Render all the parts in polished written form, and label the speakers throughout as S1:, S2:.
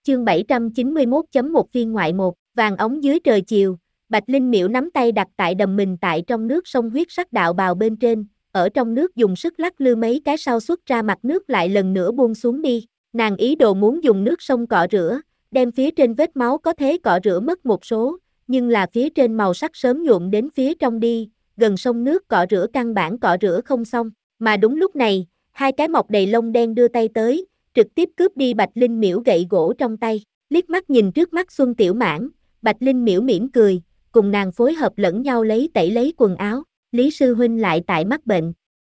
S1: Chương 791.1 Phiên ngoại 1, vàng ống dưới trời chiều, Bạch Linh Miễu nắm tay đặt tại đầm mình tại trong nước sông huyết sắc đạo bào bên trên, ở trong nước dùng sức lắc lư mấy cái sau xuất ra mặt nước lại lần nữa buông xuống đi, nàng ý đồ muốn dùng nước sông cọ rửa, đem phía trên vết máu có thế cọ rửa mất một số, nhưng là phía trên màu sắc sớm nhuộm đến phía trong đi, gần sông nước cọ rửa căn bản cọ rửa không xong, mà đúng lúc này, hai cái mọc đầy lông đen đưa tay tới, trực tiếp cướp đi Bạch Linh Miễu gậy gỗ trong tay, liếc mắt nhìn trước mắt Xuân Tiểu Mãn, Bạch Linh Miễu mỉm cười, cùng nàng phối hợp lẫn nhau tẩy lấy quần áo, Lý sư huynh lại tại mắc bệnh.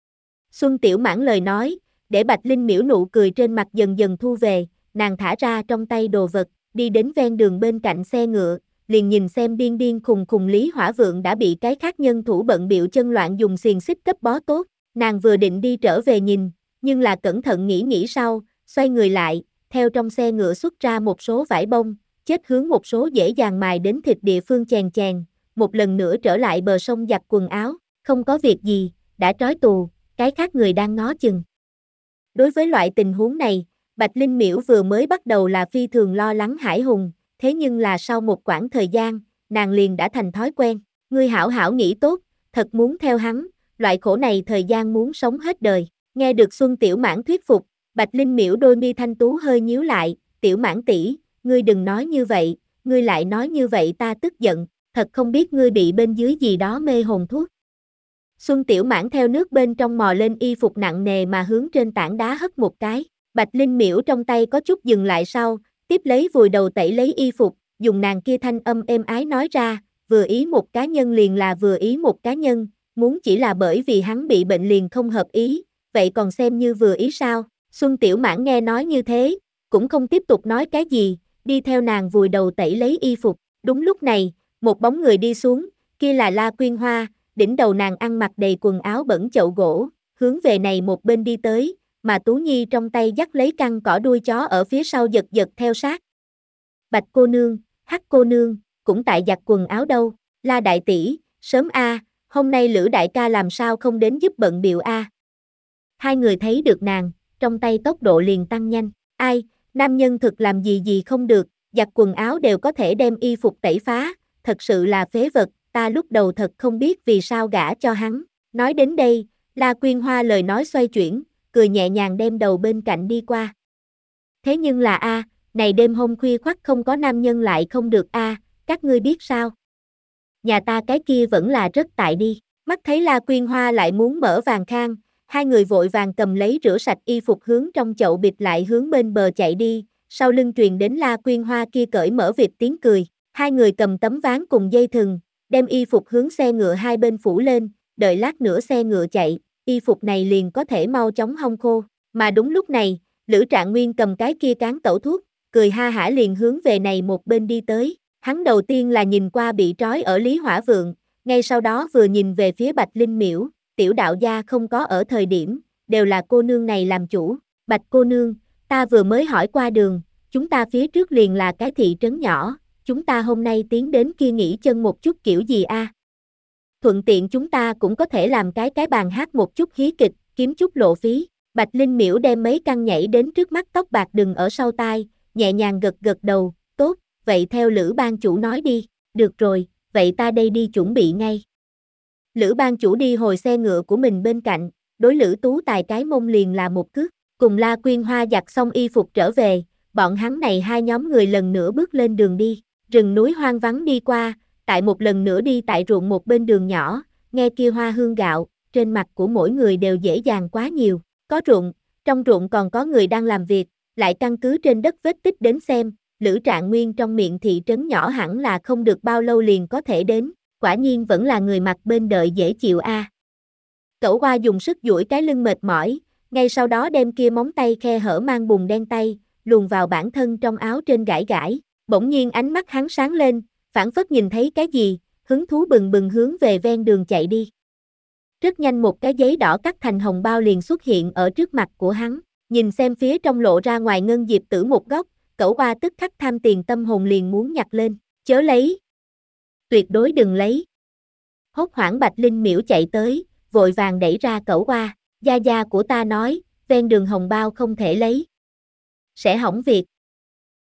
S1: Xuân Tiểu Mãn lời nói, để Bạch Linh Miễu nụ cười trên mặt dần dần thu về, nàng thả ra trong tay đồ vật, đi đến ven đường bên cạnh xe ngựa, liền nhìn xem điên điên khùng khùng Lý Hỏa Vượng đã bị cái khác nhân thủ bận bịu chân loạn dùng xiềng xích cấp bó tốt, nàng vừa định đi trở về nhìn, nhưng là cẩn thận nghĩ sau, xoay người lại, theo trong xe ngựa xuất ra một số vải bông, chết hướng một số dễ dàng mài đến thịt địa phương chèn chèn, một lần nữa trở lại bờ sông giặt quần áo, không có việc gì, đã trói tù, cái khác người đang ngó chừng. Đối với loại tình huống này, Bạch Linh Miễu vừa mới bắt đầu là phi thường lo lắng hãi hùng, thế nhưng là sau một quãng thời gian, nàng liền đã thành thói quen, ngươi hảo hảo nghĩ tốt, thật muốn theo hắn, loại khổ này thời gian muốn sống hết đời, nghe được Xuân Tiểu Mãn thuyết phục, Bạch Linh Miễu đôi mi thanh tú hơi nhíu lại, Tiểu Mãn tỷ, ngươi đừng nói như vậy, ngươi lại nói như vậy ta tức giận, thật không biết ngươi bị bên dưới gì đó mê hồn thuốc. Xuân Tiểu Mãn theo nước bên trong mò lên y phục nặng nề mà hướng trên tảng đá hất một cái, Bạch Linh Miễu trong tay có chút dừng lại sau, tiếp lấy vùi đầu tẩy lấy y phục, dùng nàng kia thanh âm êm ái nói ra, vừa ý một cá nhân liền là vừa ý một cá nhân, muốn chỉ là bởi vì hắn bị bệnh liền không hợp ý, vậy còn xem như vừa ý sao? Xuân Tiểu Mãn nghe nói như thế, cũng không tiếp tục nói cái gì, đi theo nàng vùi đầu tẩy lấy y phục, đúng lúc này, một bóng người đi xuống, kia là La Quyên Hoa, đỉnh đầu nàng ăn mặc đầy quần áo bẩn chậu gỗ, hướng về này một bên đi tới, mà Tú Nhi trong tay dắt lấy căn cỏ đuôi chó ở phía sau giật giật theo sát. Bạch cô nương, Hắc cô nương, cũng tại giặt quần áo đâu, La đại tỷ, sớm a, hôm nay Lữ đại ca làm sao không đến giúp bận bịu a? Hai người thấy được nàng, trong tay tốc độ liền tăng nhanh, ai, nam nhân thực làm gì không được, giặt quần áo đều có thể đem y phục tẩy phá, thật sự là phế vật, ta lúc đầu thật không biết vì sao gả cho hắn, nói đến đây, La Quyên Hoa lời nói xoay chuyển, cười nhẹ nhàng đem đầu bên cạnh đi qua. Thế nhưng là này đêm hôm khuya khoắt không có nam nhân lại không được các ngươi biết sao? Nhà ta cái kia vẫn là rất tại đi, mắt thấy La Quyên Hoa lại muốn mở vàng khang, hai người vội vàng cầm lấy rửa sạch y phục hướng trong chậu bịt lại hướng bên bờ chạy đi, sau lưng truyền đến La Quyên Hoa kia cởi mở vịt tiếng cười, hai người cầm tấm ván cùng dây thừng, đem y phục hướng xe ngựa hai bên phủ lên, đợi lát nữa xe ngựa chạy, y phục này liền có thể mau chóng hong khô, mà đúng lúc này, Lữ Trạng Nguyên cầm cái kia cán tẩu thuốc, cười ha hả liền hướng về này một bên đi tới, hắn đầu tiên là nhìn qua bị trói ở Lý Hỏa Vượng, ngay sau đó vừa nhìn về phía Bạch Linh Miễu, tiểu đạo gia không có ở thời điểm, đều là cô nương này làm chủ, Bạch cô nương, ta vừa mới hỏi qua đường, chúng ta phía trước liền là cái thị trấn nhỏ, chúng ta hôm nay tiến đến kia nghỉ chân một chút kiểu gì thuận tiện chúng ta cũng có thể làm cái bàn hát một chút hí kịch, kiếm chút lộ phí, Bạch Linh Miễu đem mấy căn nhảy đến trước mắt tóc bạc đừng ở sau tai, nhẹ nhàng gật gật đầu, tốt, vậy theo Lữ ban chủ nói đi, được rồi, vậy ta đây đi chuẩn bị ngay. Lữ ban chủ đi hồi xe ngựa của mình bên cạnh, đối Lữ Tú Tài cái mông liền là một cước, cùng La Quyên Hoa giặt xong y phục trở về, bọn hắn này hai nhóm người lần nữa bước lên đường đi, rừng núi hoang vắng đi qua, tại một lần nữa đi tại ruộng một bên đường nhỏ, nghe kia hoa hương gạo, trên mặt của mỗi người đều dễ dàng quá nhiều, có ruộng, trong ruộng còn có người đang làm việc, lại căn cứ trên đất vết tích đến xem, Lữ Trạng Nguyên trong miệng thị trấn nhỏ hẳn là không được bao lâu liền có thể đến, quả nhiên vẫn là người mặt bên đợi dễ chịu Cẩu Hoa dùng sức duỗi cái lưng mệt mỏi, ngay sau đó đem kia móng tay khe hở mang bùn đen tay, luồn vào bản thân trong áo trên gãi gãi, bỗng nhiên ánh mắt hắn sáng lên, phảng phất nhìn thấy cái gì, hứng thú bừng bừng hướng về ven đường chạy đi. Rất nhanh một cái giấy đỏ cắt thành hồng bao liền xuất hiện ở trước mặt của hắn, nhìn xem phía trong lộ ra ngoài ngân diệp tử một góc, Cẩu Hoa tức khắc tham tiền tâm hồn liền muốn nhặt lên, chớ lấy. Tuyệt đối đừng lấy. Hốt hoảng Bạch Linh Miễu chạy tới, vội vàng đẩy ra Cẩu Hoa, gia gia của ta nói, ven đường hồng bao không thể lấy. Sẽ hỏng việc.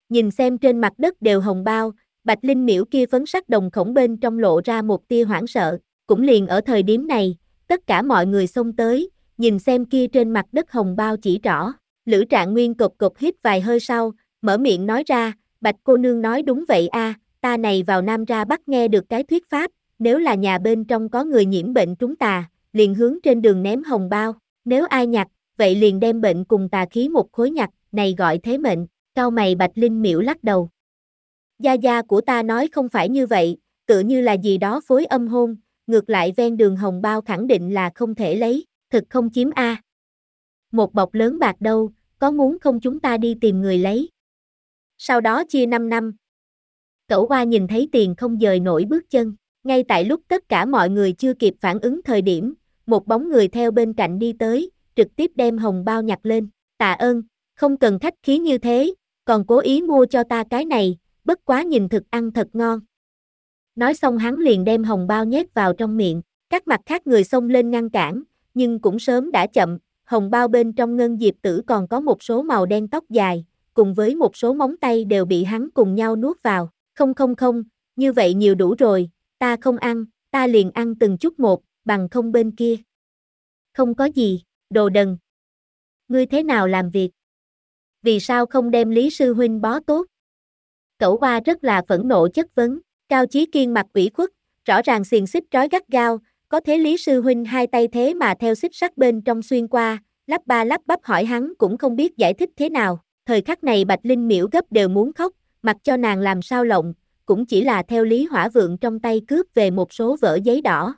S1: Nhìn xem trên mặt đất đều hồng bao, Bạch Linh miễu kia phấn sắc đồng khổng bên trong lộ ra một tia hoảng sợ, cũng liền ở thời điểm này, tất cả mọi người xông tới, nhìn xem kia trên mặt đất hồng bao chỉ rõ, Lữ Trạng Nguyên cộc cộc hít vài hơi sau, mở miệng nói ra, Bạch cô nương nói đúng vậy a, ta này vào Nam ra Bắc nghe được cái thuyết pháp, nếu là nhà bên trong có người nhiễm bệnh trúng tà, liền hướng trên đường ném hồng bao, nếu ai nhặt, vậy liền đem bệnh cùng tà khí một khối nhặt, này gọi thế mệnh, cau mày Bạch Linh miễu lắc đầu. Gia gia của ta nói không phải như vậy, tựa như là gì đó phối âm hôn, ngược lại ven đường hồng bao khẳng định là không thể lấy, thực không chiếm a. Một bọc lớn bạc đâu, có muốn không chúng ta đi tìm người lấy. Sau đó chia 5 năm. Cẩu Hoa nhìn thấy tiền không dời nổi bước chân, ngay tại lúc tất cả mọi người chưa kịp phản ứng thời điểm, một bóng người theo bên cạnh đi tới, trực tiếp đem hồng bao nhặt lên, tạ ơn, không cần khách khí như thế, còn cố ý mua cho ta cái này, bất quá nhìn thực ăn thật ngon. Nói xong hắn liền đem hồng bao nhét vào trong miệng, các mặt khác người xông lên ngăn cản, nhưng cũng sớm đã chậm, hồng bao bên trong ngân diệp tử còn có một số màu đen tóc dài, cùng với một số móng tay đều bị hắn cùng nhau nuốt vào, không, như vậy nhiều đủ rồi, ta không ăn, ta liền ăn từng chút một, bằng không bên kia. Không có gì, đồ đần. Ngươi thế nào làm việc? Vì sao không đem Lý sư huynh bó tốt? Cẩu Hoa rất là phẫn nộ chất vấn, Cao Chí Kiên mặt ủy khuất, rõ ràng xiềng xích trói gắt gao, có thế Lý sư huynh hai tay thế mà theo xích sắt bên trong xuyên qua, lắp ba lắp bắp hỏi hắn cũng không biết giải thích thế nào, thời khắc này Bạch Linh miễu gấp đều muốn khóc, mặc cho nàng làm sao lộng, cũng chỉ là theo Lý Hỏa Vượng trong tay cướp về một số vở giấy đỏ,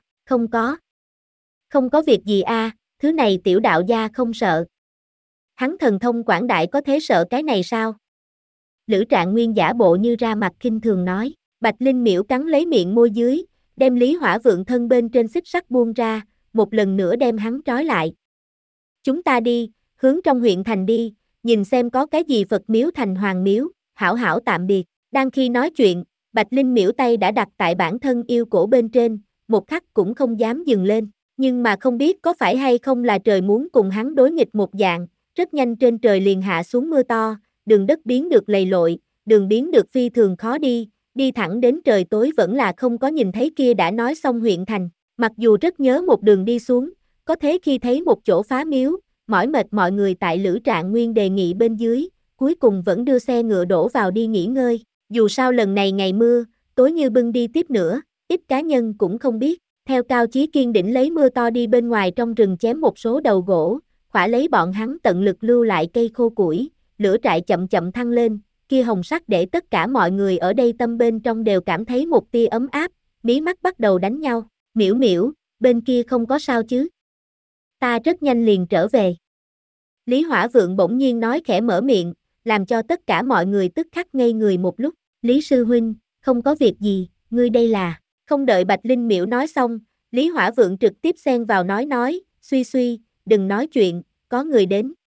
S1: không có việc gì a, thứ này tiểu đạo gia không sợ. Hắn thần thông quảng đại có thế sợ cái này sao? Lữ Trạng Nguyên giả bộ như ra mặt khinh thường nói, Bạch Linh miễu cắn lấy miệng môi dưới, đem Lý Hỏa Vượng thân bên trên xích sắt buông ra, một lần nữa đem hắn trói lại. Chúng ta đi, hướng trong huyện thành đi, nhìn xem có cái gì Phật miếu thành hoàng miếu, hảo hảo tạm biệt. Đang khi nói chuyện, Bạch Linh miễu tay đã đặt tại bản thân yêu cổ bên trên, một khắc cũng không dám dừng lên, nhưng mà không biết có phải hay không là trời muốn cùng hắn đối nghịch một dạng, rất nhanh trên trời liền hạ xuống mưa to, đường đất biến được lầy lội, đường biến được phi thường khó đi thẳng đến trời tối vẫn là không có nhìn thấy kia đã nói xong huyện thành, mặc dù rất nhớ một đường đi xuống, có thế khi thấy một chỗ phá miếu, mỏi mệt mọi người tại Lữ Trạng Nguyên đề nghị bên dưới, cuối cùng vẫn đưa xe ngựa đổ vào đi nghỉ ngơi, dù sao lần này ngày mưa, tối như bưng đi tiếp nữa, ít cá nhân cũng không biết, theo Cao Chí Kiên đỉnh lấy mưa to đi bên ngoài trong rừng chém một số đầu gỗ, khỏa lấy bọn hắn tận lực lưu lại cây khô củi, lửa trại chậm chậm thăng lên, kia hồng sắc để tất cả mọi người ở đây tâm bên trong đều cảm thấy một tia ấm áp, mí mắt bắt đầu đánh nhau, miễu miễu, bên kia không có sao chứ? Ta rất nhanh liền trở về. Lý Hỏa Vượng bỗng nhiên nói khẽ mở miệng, làm cho tất cả mọi người tức khắc ngây người một lúc, Lý sư huynh, không có việc gì, ngươi đây là, không đợi Bạch Linh miễu nói xong, Lý Hỏa Vượng trực tiếp xen vào nói, suy, đừng nói chuyện, có người đến,